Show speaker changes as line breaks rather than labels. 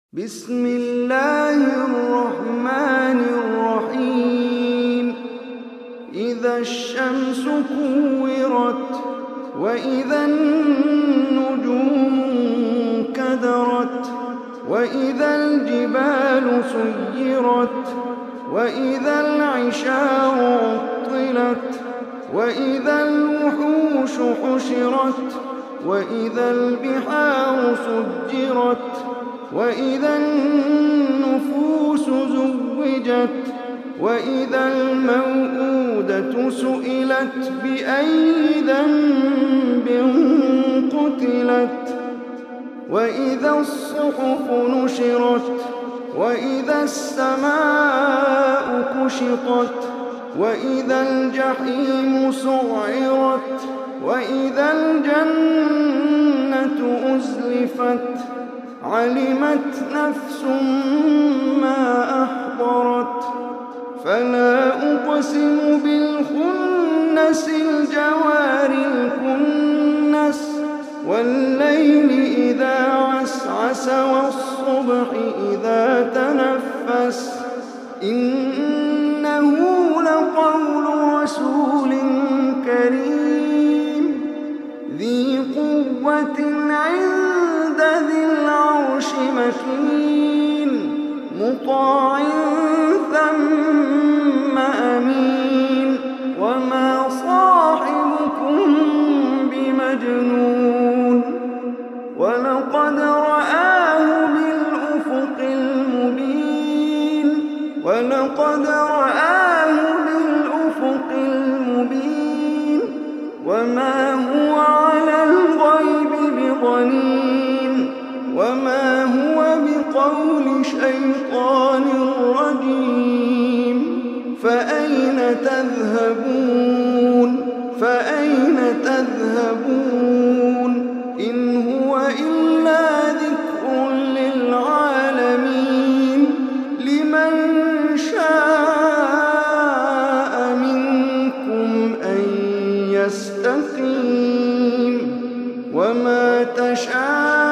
بسم الله الرحمن الرحيم إذا الشمس كورت وإذا النجوم انكدرت وإذا الجبال سيرت وإذا العشار عطلت وإذا الوحوش حشرت وإذا البحار سجرت وإذا النفوس زوجت وإذا الموءودة سئلت بأي ذنب قتلت وإذا الصحف نشرت وإذا السماء كشطت وإذا الجحيم سعرت وإذا الجنة أزلفت علمت نفس ما أحضرت فلا أقسم بالخنس الجوار الكنس والليل إذا عسعس والصبح إذا تنفس إنه لقول رسول كريم ذي قوة عند ذي العرش مكين مطاع ثم أمين وما صاحبكم بمجنون ولقد رآه بالأفق المبين وما هو على الغيب بضنين وما هو بقول شيطان رجيم فأين تذهبون إن هو إلا ذكر للعالمين لمن شاء منكم أن يستقيم وما تشاءون